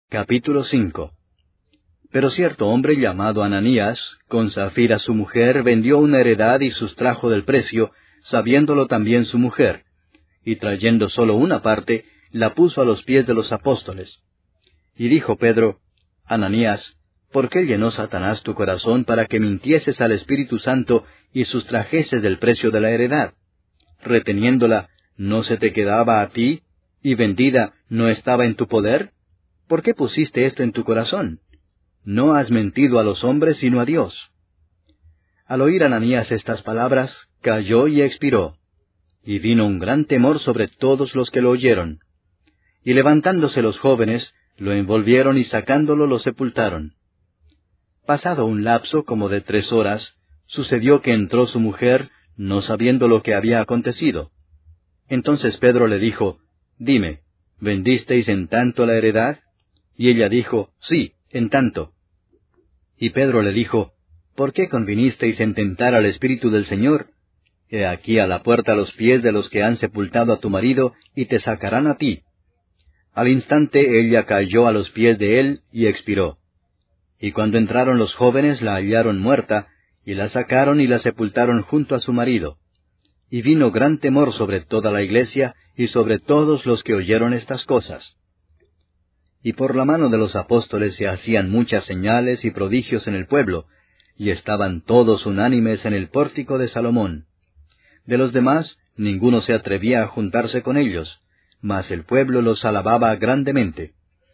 Capítulo 5. Pero cierto hombre llamado Ananías, con Safira su mujer, vendió una heredad y sustrajo del precio, sabiéndolo también su mujer, y trayendo solo una parte, la puso a los pies de los apóstoles. Y dijo Pedro: Ananías, ¿por qué llenó Satanás tu corazón para que mintieses al Espíritu Santo y sustrajeses del precio de la heredad? Reteniéndola, ¿no se te quedaba a ti? ¿Y vendida, no estaba en tu poder? ¿Por qué pusiste esto en tu corazón? No has mentido a los hombres, sino a Dios. Al oír Ananías estas palabras, cayó y expiró. Y vino un gran temor sobre todos los que lo oyeron. Y levantándose los jóvenes, lo envolvieron y sacándolo lo sepultaron. Pasado un lapso como de 3 horas, sucedió que entró su mujer, no sabiendo lo que había acontecido. Entonces Pedro le dijo: Dime, ¿vendisteis en tanto la heredad? Y ella dijo: Sí, en tanto. Y Pedro le dijo: ¿Por qué convinisteis en tentar al Espíritu del Señor? He aquí a la puerta los pies de los que han sepultado a tu marido, y te sacarán a ti. Al instante ella cayó a los pies de él, y expiró. Y cuando entraron los jóvenes la hallaron muerta, y la sacaron y la sepultaron junto a su marido. Y vino gran temor sobre toda la iglesia, y sobre todos los que oyeron estas cosas. Y por la mano de los apóstoles se hacían muchas señales y prodigios en el pueblo, y estaban todos unánimes en el pórtico de Salomón. De los demás, ninguno se atrevía a juntarse con ellos, mas el pueblo los alababa grandemente.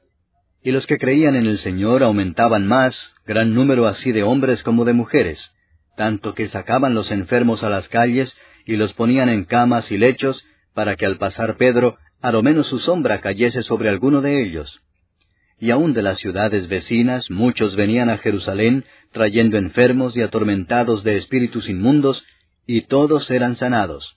Y los que creían en el Señor aumentaban más, gran número así de hombres como de mujeres, tanto que sacaban los enfermos a las calles, y los ponían en camas y lechos, para que al pasar Pedro, a lo menos su sombra cayese sobre alguno de ellos. Y aun de las ciudades vecinas muchos venían a Jerusalén, trayendo enfermos y atormentados de espíritus inmundos, y todos eran sanados.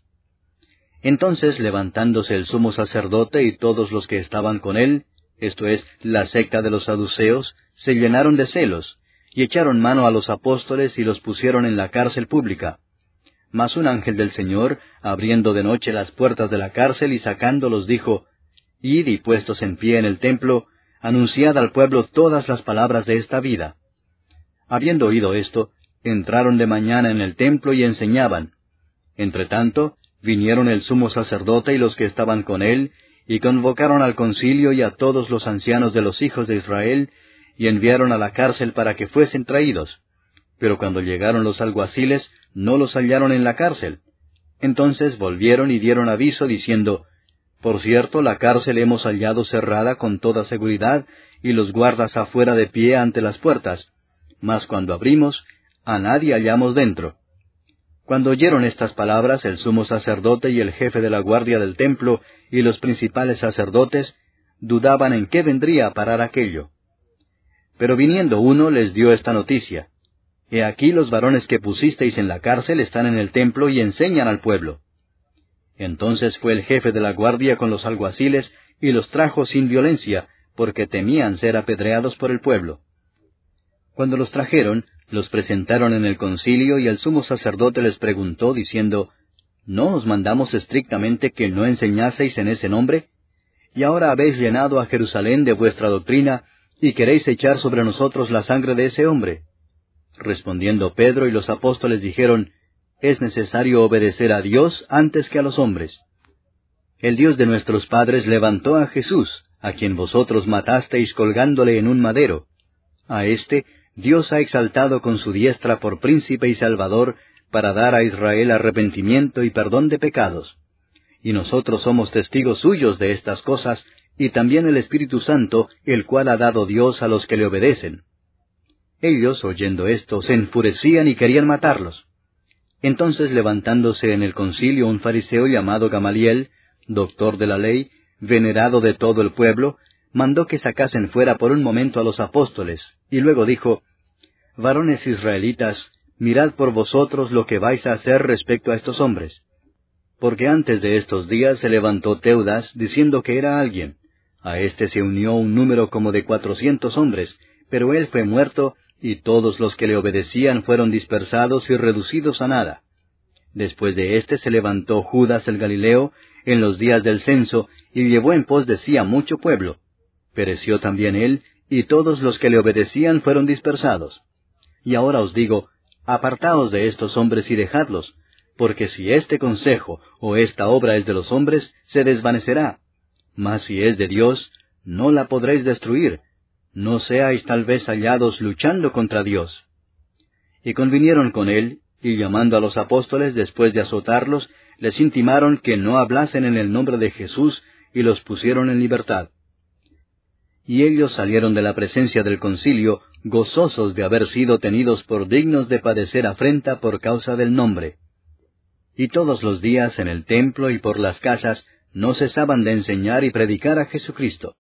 Entonces, levantándose el sumo sacerdote y todos los que estaban con él, esto es, la secta de los saduceos, se llenaron de celos, y echaron mano a los apóstoles y los pusieron en la cárcel pública. Mas un ángel del Señor, abriendo de noche las puertas de la cárcel y sacándolos, dijo: Id y puestos en pie en el templo, anunciad al pueblo todas las palabras de esta vida. Habiendo oído esto, entraron de mañana en el templo y enseñaban. Entretanto, vinieron el sumo sacerdote y los que estaban con él, y convocaron al concilio y a todos los ancianos de los hijos de Israel, y enviaron a la cárcel para que fuesen traídos. Pero cuando llegaron los alguaciles, no los hallaron en la cárcel. Entonces volvieron y dieron aviso, diciendo: Por cierto, la cárcel hemos hallado cerrada con toda seguridad, y los guardas afuera de pie ante las puertas. Mas cuando abrimos, a nadie hallamos dentro. Cuando oyeron estas palabras, el sumo sacerdote y el jefe de la guardia del templo, y los principales sacerdotes, dudaban en qué vendría a parar aquello. Pero viniendo uno, les dio esta noticia: He aquí los varones que pusisteis en la cárcel están en el templo y enseñan al pueblo. Entonces fue el jefe de la guardia con los alguaciles, y los trajo sin violencia, porque temían ser apedreados por el pueblo. Cuando los trajeron, los presentaron en el concilio, y el sumo sacerdote les preguntó, diciendo: ¿No os mandamos estrictamente que no enseñaseis en ese nombre? Y ahora habéis llenado a Jerusalén de vuestra doctrina, y queréis echar sobre nosotros la sangre de ese hombre. Respondiendo Pedro y los apóstoles dijeron: Es necesario obedecer a Dios antes que a los hombres. El Dios de nuestros padres levantó a Jesús, a quien vosotros matasteis colgándole en un madero. A éste Dios ha exaltado con su diestra por príncipe y salvador, para dar a Israel arrepentimiento y perdón de pecados. Y nosotros somos testigos suyos de estas cosas, y también el Espíritu Santo, el cual ha dado Dios a los que le obedecen. Ellos, oyendo esto, se enfurecían y querían matarlos. Entonces, levantándose en el concilio un fariseo llamado Gamaliel, doctor de la ley, venerado de todo el pueblo, mandó que sacasen fuera por un momento a los apóstoles, y luego dijo: Varones israelitas, mirad por vosotros lo que vais a hacer respecto a estos hombres. Porque antes de estos días se levantó Teudas, diciendo que era alguien. A éste se unió un número como de 400 hombres, pero él fue muerto, y todos los que le obedecían fueron dispersados y reducidos a nada. Después de éste se levantó Judas el Galileo, en los días del censo, y llevó en pos de sí a mucho pueblo. pereció también él, y todos los que le obedecían fueron dispersados. Y ahora os digo, apartaos de estos hombres y dejadlos, porque si este consejo o esta obra es de los hombres, se desvanecerá. Mas si es de Dios, no la podréis destruir, no seáis tal vez hallados luchando contra Dios. Y convinieron con él, y llamando a los apóstoles después de azotarlos, les intimaron que no hablasen en el nombre de Jesús, y los pusieron en libertad. Y ellos salieron de la presencia del concilio, gozosos de haber sido tenidos por dignos de padecer afrenta por causa del nombre. Y todos los días en el templo y por las casas no cesaban de enseñar y predicar a Jesucristo.